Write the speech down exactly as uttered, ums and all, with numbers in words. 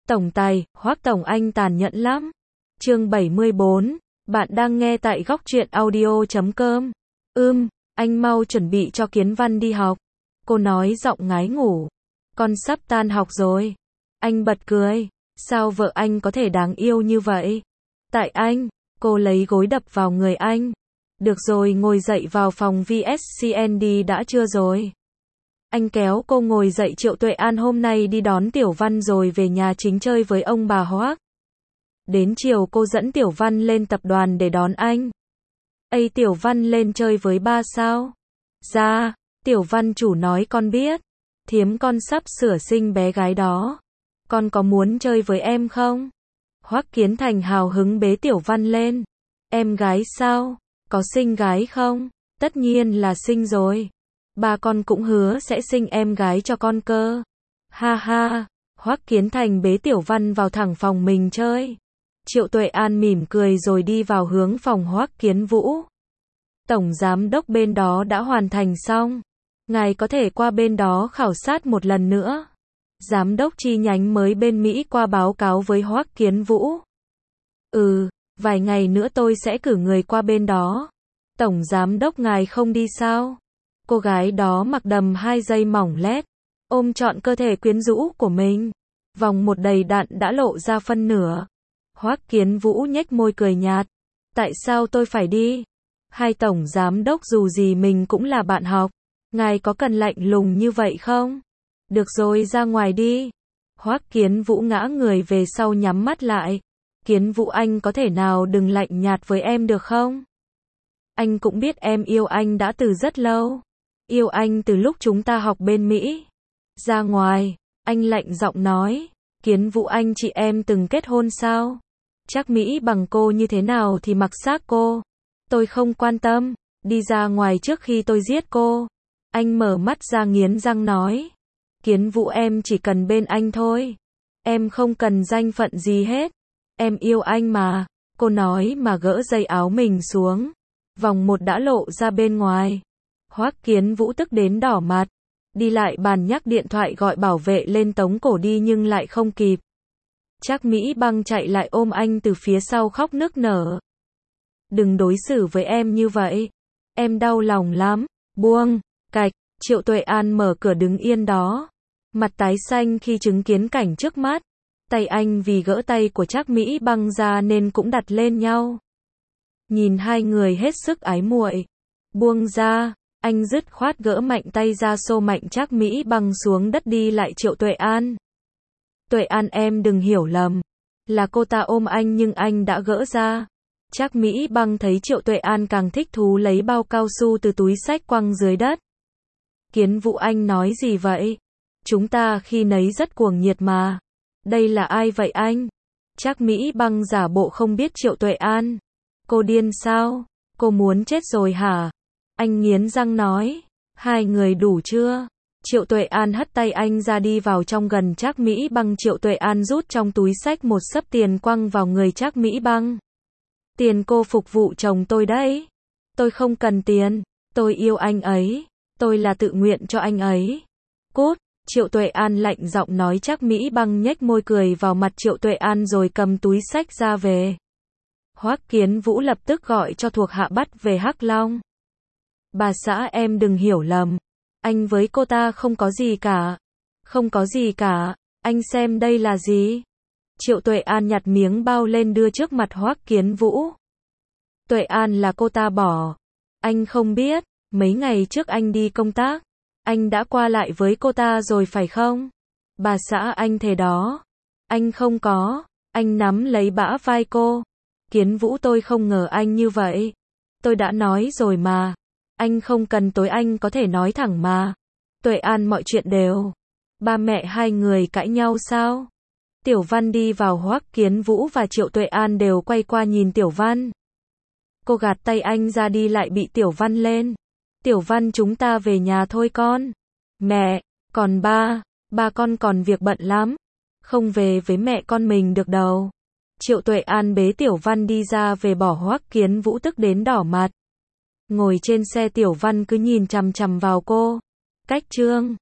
Tổng tài, Hoắc Tổng anh tàn nhẫn lắm. Chương bảy mươi bốn, bạn đang nghe tại góc truyện audio chấm com. Ưm, anh mau chuẩn bị cho Kiến Văn đi học. Cô nói giọng ngái ngủ. Con sắp tan học rồi. Anh bật cười. Sao vợ anh có thể đáng yêu như vậy? Tại anh. Cô lấy gối đập vào người anh. Được rồi, ngồi dậy vào phòng vê ét xê en đi đã chưa rồi? Anh kéo cô ngồi dậy. Triệu Tuệ An hôm nay đi đón Tiểu Văn rồi về nhà chính chơi với ông bà Hoắc. Đến chiều cô dẫn Tiểu Văn lên tập đoàn để đón anh. Ây, Tiểu Văn lên chơi với ba sao? Dạ, Tiểu Văn chủ nói con biết. Thiếm con sắp sửa sinh bé gái đó. Con có muốn chơi với em không? Hoắc Kiến Thành hào hứng bế Tiểu Văn lên. Em gái sao? Có sinh gái không? Tất nhiên là sinh rồi. Ba con cũng hứa sẽ sinh em gái cho con cơ. Ha ha, Hoắc Kiến Thành bế Tiểu Văn vào thẳng phòng mình chơi. Triệu Tuệ An mỉm cười rồi đi vào hướng phòng Hoắc Kiến Vũ. Tổng giám đốc bên đó đã hoàn thành xong. Ngài có thể qua bên đó khảo sát một lần nữa. Giám đốc chi nhánh mới bên Mỹ qua báo cáo với Hoắc Kiến Vũ. Ừ, vài ngày nữa tôi sẽ cử người qua bên đó. Tổng giám đốc ngài không đi sao? Cô gái đó mặc đầm hai dây mỏng lét, ôm trọn cơ thể quyến rũ của mình. Vòng một đầy đặn đã lộ ra phân nửa. Hoắc Kiến Vũ nhếch môi cười nhạt. Tại sao tôi phải đi? Hai tổng giám đốc dù gì mình cũng là bạn học. Ngài có cần lạnh lùng như vậy không? Được rồi, ra ngoài đi. Hoắc Kiến Vũ ngã người về sau nhắm mắt lại. Kiến Vũ anh có thể nào đừng lạnh nhạt với em được không? Anh cũng biết em yêu anh đã từ rất lâu. Yêu anh từ lúc chúng ta học bên Mỹ. Ra ngoài, anh lạnh giọng nói. Kiến Vũ anh chị em từng kết hôn sao? Chắc Mỹ bằng cô như thế nào thì mặc xác cô. Tôi không quan tâm. Đi ra ngoài trước khi tôi giết cô. Anh mở mắt ra nghiến răng nói. Kiến Vũ em chỉ cần bên anh thôi. Em không cần danh phận gì hết. Em yêu anh mà. Cô nói mà gỡ dây áo mình xuống. Vòng một đã lộ ra bên ngoài. Hoắc Kiến Vũ tức đến đỏ mặt. Đi lại bàn nhắc điện thoại gọi bảo vệ lên tống cổ đi nhưng lại không kịp. Trác Mỹ Băng chạy lại ôm anh từ phía sau khóc nức nở. Đừng đối xử với em như vậy. Em đau lòng lắm. Buông. Cạch. Triệu Tuệ An mở cửa đứng yên đó. Mặt tái xanh khi chứng kiến cảnh trước mắt. Tay anh vì gỡ tay của Trác Mỹ Băng ra nên cũng đặt lên nhau. Nhìn hai người hết sức ái muội. Buông ra. Anh dứt khoát gỡ mạnh tay ra xô mạnh Trác Mỹ Băng xuống đất. Đi lại Triệu Tuệ An. Tuệ An em đừng hiểu lầm. Là cô ta ôm anh nhưng anh đã gỡ ra. Trác Mỹ Băng thấy Triệu Tuệ An càng thích thú lấy bao cao su từ túi xách quăng dưới đất. Kiến Vũ anh nói gì vậy? Chúng ta khi nấy rất cuồng nhiệt mà. Đây là ai vậy anh? Trác Mỹ Băng giả bộ không biết Triệu Tuệ An. Cô điên sao? Cô muốn chết rồi hả? Anh nghiến răng nói. Hai người đủ chưa? Triệu Tuệ An hất tay anh ra đi vào trong gần Trác Mỹ Băng. Triệu Tuệ An rút trong túi xách một xấp tiền quăng vào người Trác Mỹ Băng. Tiền cô phục vụ chồng tôi đấy. Tôi không cần tiền. Tôi yêu anh ấy. Tôi là tự nguyện cho anh ấy. Cút. Triệu Tuệ An lạnh giọng nói. Trác Mỹ Băng nhếch môi cười vào mặt Triệu Tuệ An rồi cầm túi xách ra về. Hoắc Kiến Vũ lập tức gọi cho thuộc hạ bắt về Hắc Long. Bà xã em đừng hiểu lầm. Anh với cô ta không có gì cả. Không có gì cả. Anh xem đây là gì? Triệu Tuệ An nhặt miếng bao lên đưa trước mặt Hoắc Kiến Vũ. Tuệ An là cô ta bỏ. Anh không biết. Mấy ngày trước anh đi công tác. Anh đã qua lại với cô ta rồi phải không? Bà xã anh thề đó. Anh không có. Anh nắm lấy bả vai cô. Kiến Vũ tôi không ngờ anh như vậy. Tôi đã nói rồi mà. Anh không cần tối anh có thể nói thẳng mà. Tuệ An mọi chuyện đều. Ba mẹ hai người cãi nhau sao? Tiểu Văn đi vào. Hoắc Kiến Vũ và Triệu Tuệ An đều quay qua nhìn Tiểu Văn. Cô gạt tay anh ra đi lại bị Tiểu Văn lên. Tiểu Văn chúng ta về nhà thôi con. Mẹ, còn ba, ba con còn việc bận lắm. Không về với mẹ con mình được đâu. Triệu Tuệ An bế Tiểu Văn đi ra về bỏ Hoắc Kiến Vũ tức đến đỏ mặt. Ngồi trên xe Tiểu Văn cứ nhìn chằm chằm vào cô. Cách chương